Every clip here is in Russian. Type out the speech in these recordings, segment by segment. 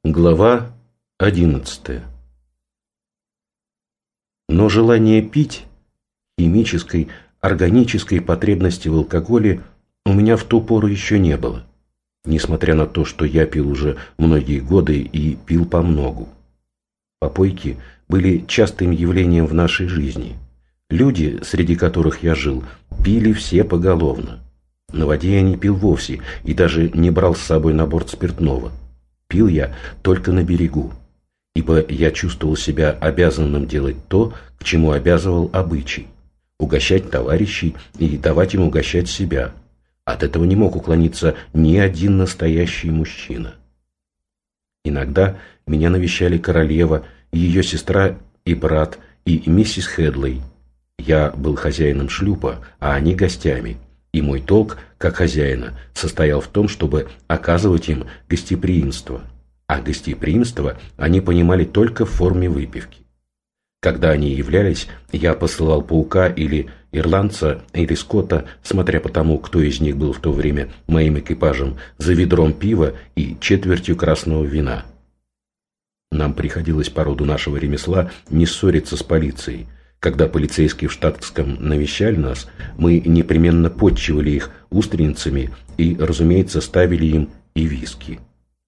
Глава 11. Но желание пить, химической, органической потребности в алкоголе у меня в ту пору еще не было, несмотря на то, что я пил уже многие годы и пил помногу. Попойки были частым явлением в нашей жизни. Люди, среди которых я жил, пили все поголовно. На воде я не пил вовсе и даже не брал с собой на борт спиртного. Пил я только на берегу, ибо я чувствовал себя обязанным делать то, к чему обязывал обычай – угощать товарищей и давать им угощать себя. От этого не мог уклониться ни один настоящий мужчина. Иногда меня навещали королева, ее сестра и брат, и миссис Хедлей. Я был хозяином шлюпа, а они гостями. И мой долг, как хозяина, состоял в том, чтобы оказывать им гостеприимство. А гостеприимство они понимали только в форме выпивки. Когда они являлись, я посылал паука или ирландца, или скотта, смотря по тому, кто из них был в то время моим экипажем, за ведром пива и четвертью красного вина. Нам приходилось по роду нашего ремесла не ссориться с полицией. Когда полицейские в штатском навещали нас, мы непременно подчивали их устрицами и, разумеется, ставили им и виски.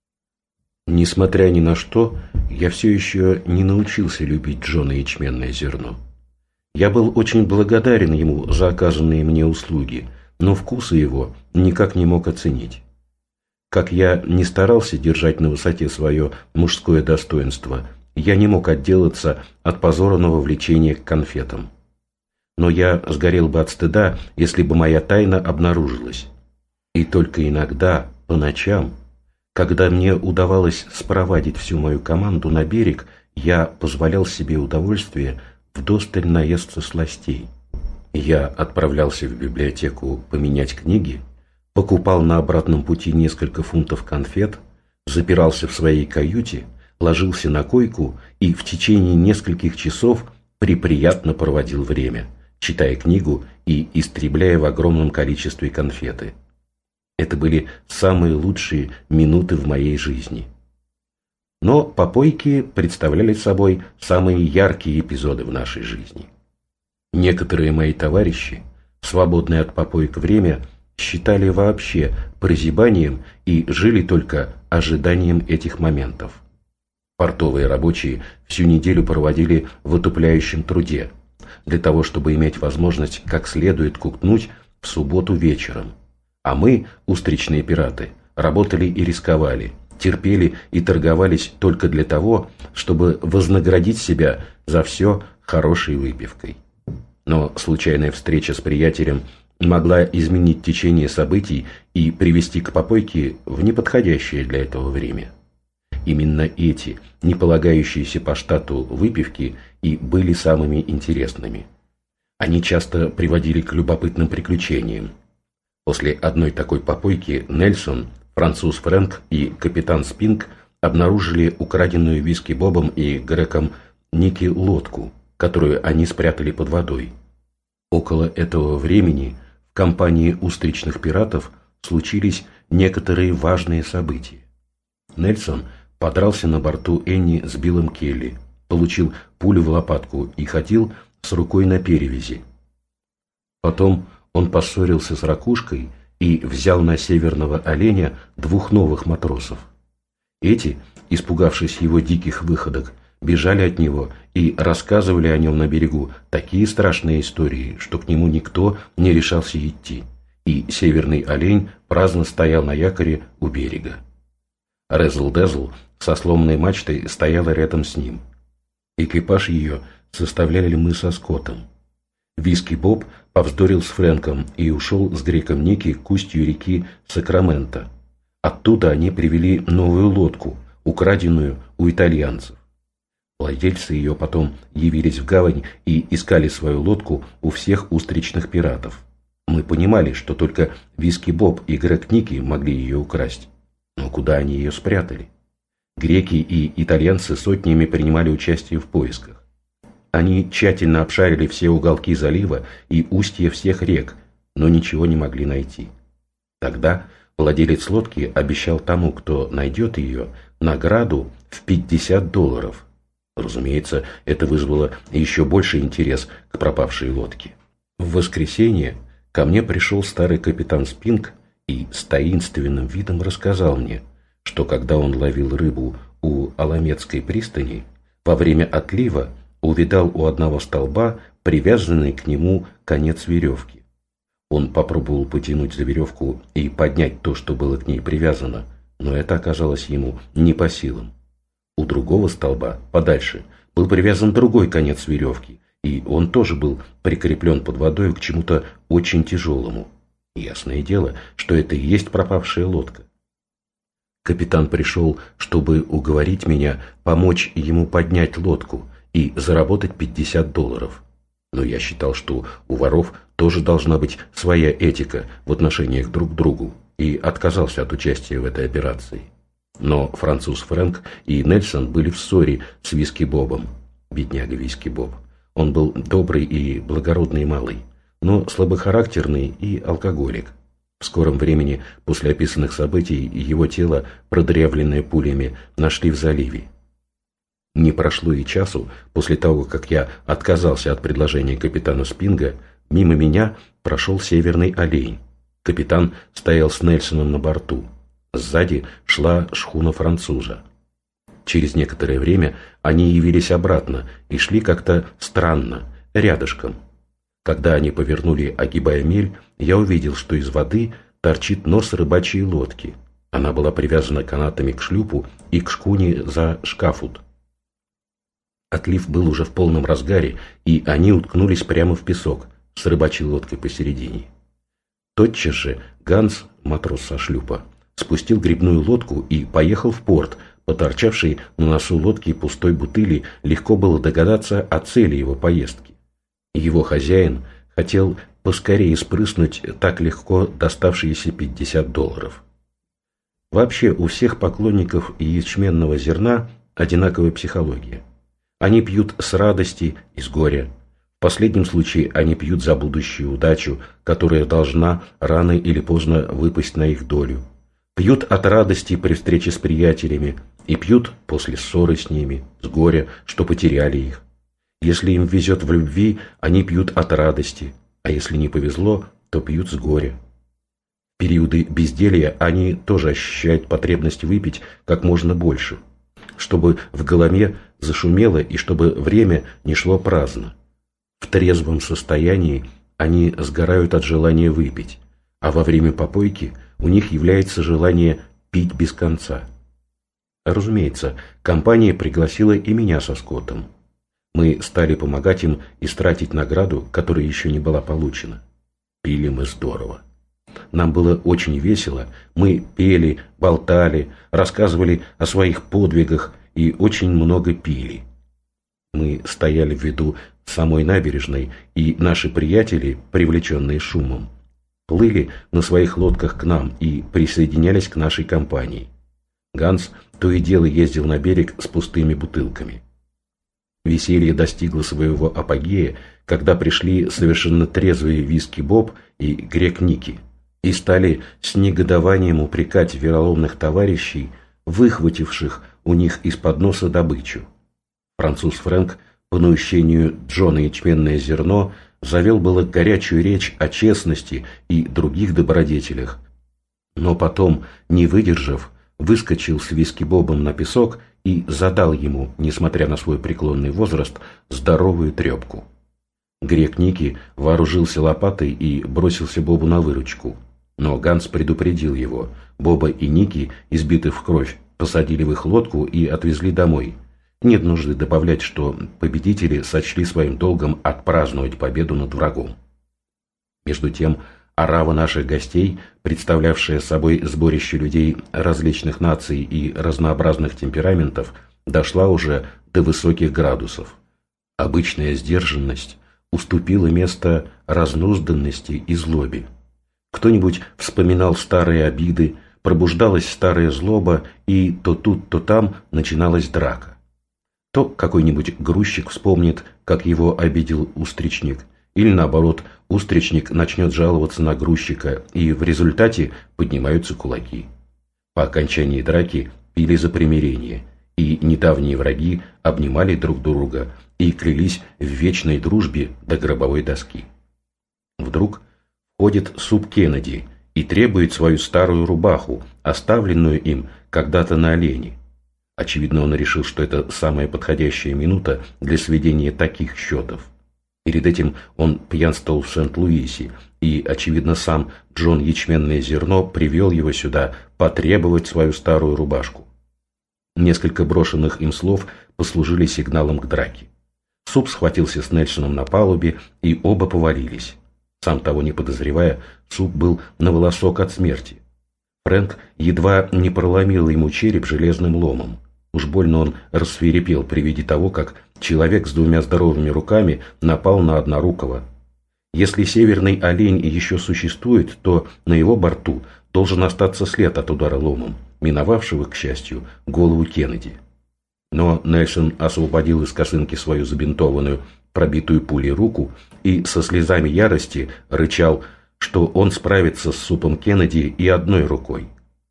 Несмотря ни на что, я все еще не научился любить Джона ячменное зерно. Я был очень благодарен ему за оказанные мне услуги, но вкуса его никак не мог оценить. Как я не старался держать на высоте свое мужское достоинство, я не мог отделаться от позорного влечения к конфетам. Но я сгорел бы от стыда, если бы моя тайна обнаружилась. И только иногда, по ночам, когда мне удавалось спровадить всю мою команду на берег, я позволял себе удовольствие вдосталь наесться сластей. Я отправлялся в библиотеку поменять книги, покупал на обратном пути несколько фунтов конфет, запирался в своей каюте, ложился на койку и в течение нескольких часов преприятно проводил время, читая книгу и истребляя в огромном количестве конфеты. Это были самые лучшие минуты в моей жизни. Но попойки представляли собой самые яркие эпизоды в нашей жизни. Некоторые мои товарищи, свободное от попоек время, считали вообще прозябанием и жили только ожиданием этих моментов. Портовые рабочие всю неделю проводили в утопляющем труде, для того, чтобы иметь возможность как следует кутнуть в субботу вечером. А мы, устричные пираты, работали и рисковали, терпели и торговались только для того, чтобы вознаградить себя за все хорошей выпивкой. Но случайная встреча с приятелем могла изменить течение событий и привести к попойке в неподходящее для этого время. Именно эти, не полагающиеся по штату выпивки, и были самыми интересными. Они часто приводили к любопытным приключениям. После одной такой попойки Нельсон, француз Фрэнк и капитан Спинк обнаружили украденную виски Бобом и Греком Ники лодку, которую они спрятали под водой. Около этого времени в компании устричных пиратов случились некоторые важные события. Нельсон подрался на борту Энни с Биллом Келли, получил пулю в лопатку и ходил с рукой на перевязи. Потом он поссорился с Ракушкой и взял на северного оленя 2 новых матросов. Эти, испугавшись его диких выходок, бежали от него и рассказывали о нем на берегу такие страшные истории, что к нему никто не решался идти, и северный олень праздно стоял на якоре у берега. Резл-Дезл со сломанной мачтой стояла рядом с ним. Экипаж ее составляли мы со Скоттом. Виски Боб повздорил с Фрэнком и ушел с Греком Ники к устью реки Сакраменто. Оттуда они привели новую лодку, украденную у итальянцев. Владельцы ее потом явились в гавань и искали свою лодку у всех устричных пиратов. Мы понимали, что только Виски Боб и Грек Ники могли ее украсть. Но куда они ее спрятали? Греки и итальянцы сотнями принимали участие в поисках. Они тщательно обшарили все уголки залива и устья всех рек, но ничего не могли найти. Тогда владелец лодки обещал тому, кто найдет ее, награду в $50. Разумеется, это вызвало еще больший интерес к пропавшей лодке. В воскресенье ко мне пришел старый капитан Спинг и с таинственным видом рассказал мне, что когда он ловил рыбу у Аламедской пристани, во время отлива увидал у одного столба привязанный к нему конец веревки. Он попробовал потянуть за веревку и поднять то, что было к ней привязано, но это оказалось ему не по силам. У другого столба, подальше, был привязан другой конец веревки, и он тоже был прикреплен под водой к чему-то очень тяжелому. Ясное дело, что это и есть пропавшая лодка. Капитан пришел, чтобы уговорить меня помочь ему поднять лодку и заработать $50. Но я считал, что у воров тоже должна быть своя этика в отношениях друг к другу, и отказался от участия в этой операции. Но француз Фрэнк и Нельсон были в ссоре с Виски Бобом. Бедняга Виски Боб. Он был добрый и благородный малый, но слабохарактерный и алкоголик. В скором времени после описанных событий его тело, продырявленное пулями, нашли в заливе. Не прошло и часу после того, как я отказался от предложения капитана Спинга, мимо меня прошел Северный олень. Капитан стоял с Нельсоном на борту. Сзади шла шхуна француза. Через некоторое время они явились обратно и шли как-то странно, рядышком. Когда они повернули, огибая мель, я увидел, что из воды торчит нос рыбачьей лодки. Она была привязана канатами к шлюпу и к шхуне за шкафут. Отлив был уже в полном разгаре, и они уткнулись прямо в песок с рыбачьей лодкой посередине. Тотчас же Ганс, матрос со шлюпа, спустил гребную лодку и поехал в порт. По торчавшей на носу лодки пустой бутыли легко было догадаться о цели его поездки. Его хозяин хотел поскорее спрыснуть так легко доставшиеся $50. Вообще у всех поклонников ячменного зерна одинаковая психология. Они пьют с радости и с горя. В последнем случае они пьют за будущую удачу, которая должна рано или поздно выпасть на их долю. Пьют от радости при встрече с приятелями и пьют после ссоры с ними, с горя, что потеряли их. Если им везет в любви, они пьют от радости, а если не повезло, то пьют с горя. В периоды безделья они тоже ощущают потребность выпить как можно больше, чтобы в голове зашумело и чтобы время не шло праздно. В трезвом состоянии они сгорают от желания выпить, а во время попойки у них является желание пить без конца. Разумеется, компания пригласила и меня со Скоттом. Мы стали помогать им истратить награду, которая еще не была получена. Пили мы здорово. Нам было очень весело, мы пели, болтали, рассказывали о своих подвигах и очень много пили. Мы стояли в виду самой набережной, и наши приятели, привлеченные шумом, плыли на своих лодках к нам и присоединялись к нашей компании. Ганс то и дело ездил на берег с пустыми бутылками. Веселье достигло своего апогея, когда пришли совершенно трезвые Виски Боб и Грек Ники и стали с негодованием упрекать вероломных товарищей, выхвативших у них из-под носа добычу. Француз Фрэнк, по наущению Джона ячменное зерно, завел было горячую речь о честности и других добродетелях, но потом, не выдержав, выскочил с Виски Бобом на песок и задал ему, несмотря на свой преклонный возраст, здоровую трепку. Грек Ники вооружился лопатой и бросился Бобу на выручку. Но Ганс предупредил его. Боба и Ники, избитых в кровь, посадили в их лодку и отвезли домой. Нет нужды добавлять, что победители сочли своим долгом отпраздновать победу над врагом. Между тем, орава наших гостей, представлявшая собой сборище людей различных наций и разнообразных темпераментов, дошла уже до высоких градусов. Обычная сдержанность уступила место разнузданности и злобе. Кто-нибудь вспоминал старые обиды, пробуждалась старая злоба, и то тут, то там начиналась драка. То какой-нибудь грузчик вспомнит, как его обидел устричник, или наоборот, устричник начнет жаловаться на грузчика, и в результате поднимаются кулаки. По окончании драки пили за примирение, и недавние враги обнимали друг друга и клялись в вечной дружбе до гробовой доски. Вдруг входит Суп Кеннеди и требует свою старую рубаху, оставленную им когда-то на олене. Очевидно, он решил, что это самая подходящая минута для сведения таких счетов. Перед этим он пьянствовал в Сент-Луисе, и, очевидно, сам Джон Ячменное Зерно привел его сюда потребовать свою старую рубашку. Несколько брошенных им слов послужили сигналом к драке. Суп схватился с Нельсоном на палубе, и оба повалились. Сам того не подозревая, Суп был на волосок от смерти. Фрэнк едва не проломил ему череп железным ломом. Уж больно он рассвирепел при виде того, как человек с двумя здоровыми руками напал на однорукого. Если северный олень еще существует, то на его борту должен остаться след от удара ломом, миновавшего, к счастью, голову Кеннеди. Но Нельсон освободил из косынки свою забинтованную, пробитую пулей руку и со слезами ярости рычал, что он справится с Супом Кеннеди и одной рукой.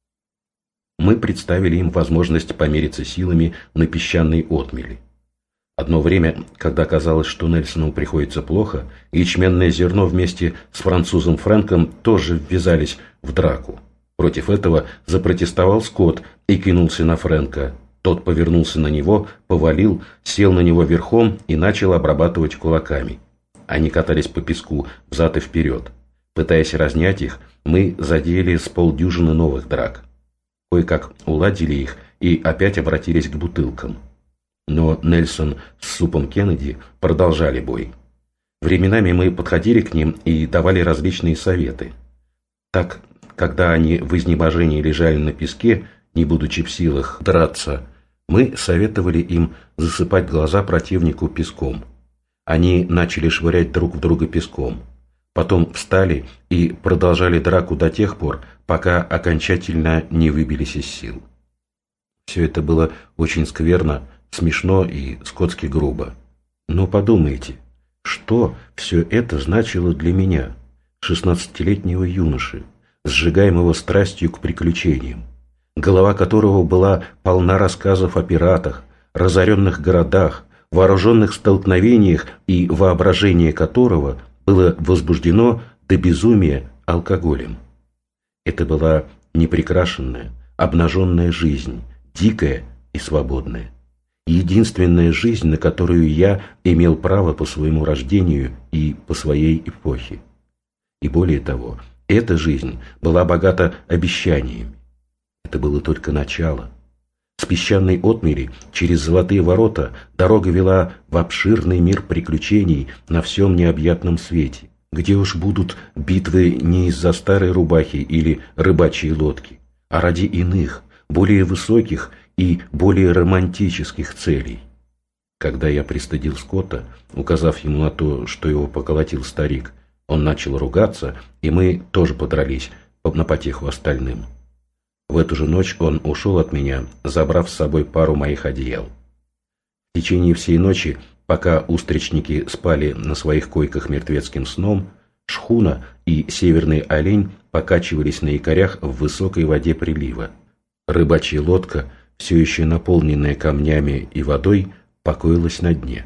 Мы представили им возможность помериться силами на песчаной отмели. Одно время, когда казалось, что Нельсону приходится плохо, Ячменное Зерно вместе с французом Фрэнком тоже ввязались в драку. Против этого запротестовал Скотт и кинулся на Фрэнка. Тот повернулся на него, повалил, сел на него верхом и начал обрабатывать кулаками. Они катались по песку взад и вперед. Пытаясь разнять их, мы задели с полдюжины новых драк. Кое-как уладили их и опять обратились к бутылкам. Но Нельсон с Супом Кеннеди продолжали бой. Временами мы подходили к ним и давали различные советы. Так, когда они в изнеможении лежали на песке, не будучи в силах драться, мы советовали им засыпать глаза противнику песком. Они начали швырять друг в друга песком. Потом встали и продолжали драку до тех пор, пока окончательно не выбились из сил. Все это было очень скверно, смешно и скотски грубо. Но подумайте, что все это значило для меня, 16-летнего юноши, сжигаемого страстью к приключениям, голова которого была полна рассказов о пиратах, разоренных городах, вооруженных столкновениях и воображение которого было возбуждено до безумия алкоголем. Это была неприкрашенная, обнаженная жизнь, дикая и свободная. Единственная жизнь, на которую я имел право по своему рождению и по своей эпохе. И более того, эта жизнь была богата обещаниями. Это было только начало. С песчаной отмели через золотые ворота дорога вела в обширный мир приключений на всем необъятном свете, где уж будут битвы не из-за старой рубахи или рыбачьей лодки, а ради иных, более высоких и более романтических целей. Когда я пристыдил Скотта, указав ему на то, что его поколотил старик, он начал ругаться, и мы тоже подрались на потеху остальным. В эту же ночь он ушел от меня, забрав с собой пару моих одеял. В течение всей ночи, пока устричники спали на своих койках мертвецким сном, шхуна и северный олень покачивались на якорях в высокой воде прилива. Рыбачья лодка, все еще наполненная камнями и водой, покоилась на дне.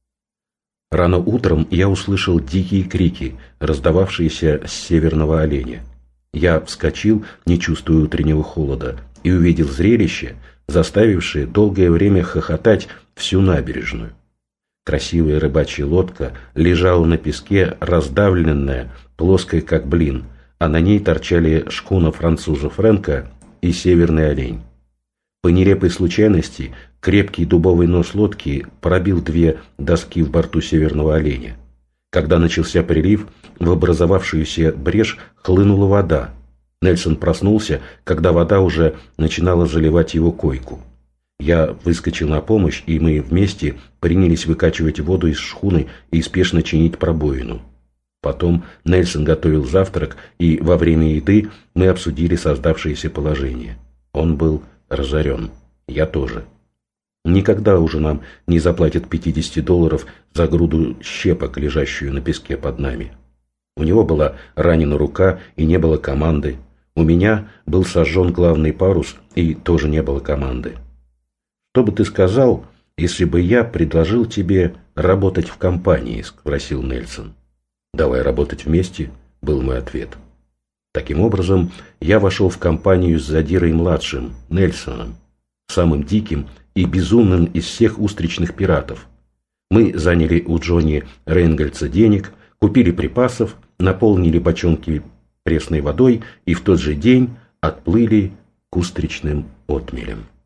Рано утром я услышал дикие крики, раздававшиеся с северного оленя. Я вскочил, не чувствуя утреннего холода, и увидел зрелище, заставившее долгое время хохотать всю набережную. Красивая рыбачья лодка лежала на песке, раздавленная, плоская как блин, а на ней торчали шхуна француза Фрэнка и северный олень. По нелепой случайности крепкий дубовый нос лодки пробил две доски в борту северного оленя. Когда начался прилив, в образовавшуюся брешь хлынула вода. Нельсон проснулся, когда вода уже начинала заливать его койку. Я выскочил на помощь, и мы вместе принялись выкачивать воду из шхуны и спешно чинить пробоину. Потом Нельсон готовил завтрак, и во время еды мы обсудили создавшееся положение. Он был разорен. Я тоже. Никогда уже нам не заплатят $50 за груду щепок, лежащую на песке под нами. У него была ранена рука и не было команды. У меня был сожжен главный парус, и тоже не было команды. «Что бы ты сказал, если бы я предложил тебе работать в компании?» – спросил Нельсон. «Давай работать вместе», – был мой ответ. Таким образом, я вошел в компанию с задирой-младшим, Нельсоном, самым диким и безумным из всех устричных пиратов. Мы заняли у Джонни Рейнгольца денег, купили припасов, наполнили бочонки пресной водой и в тот же день отплыли к устричным отмелям.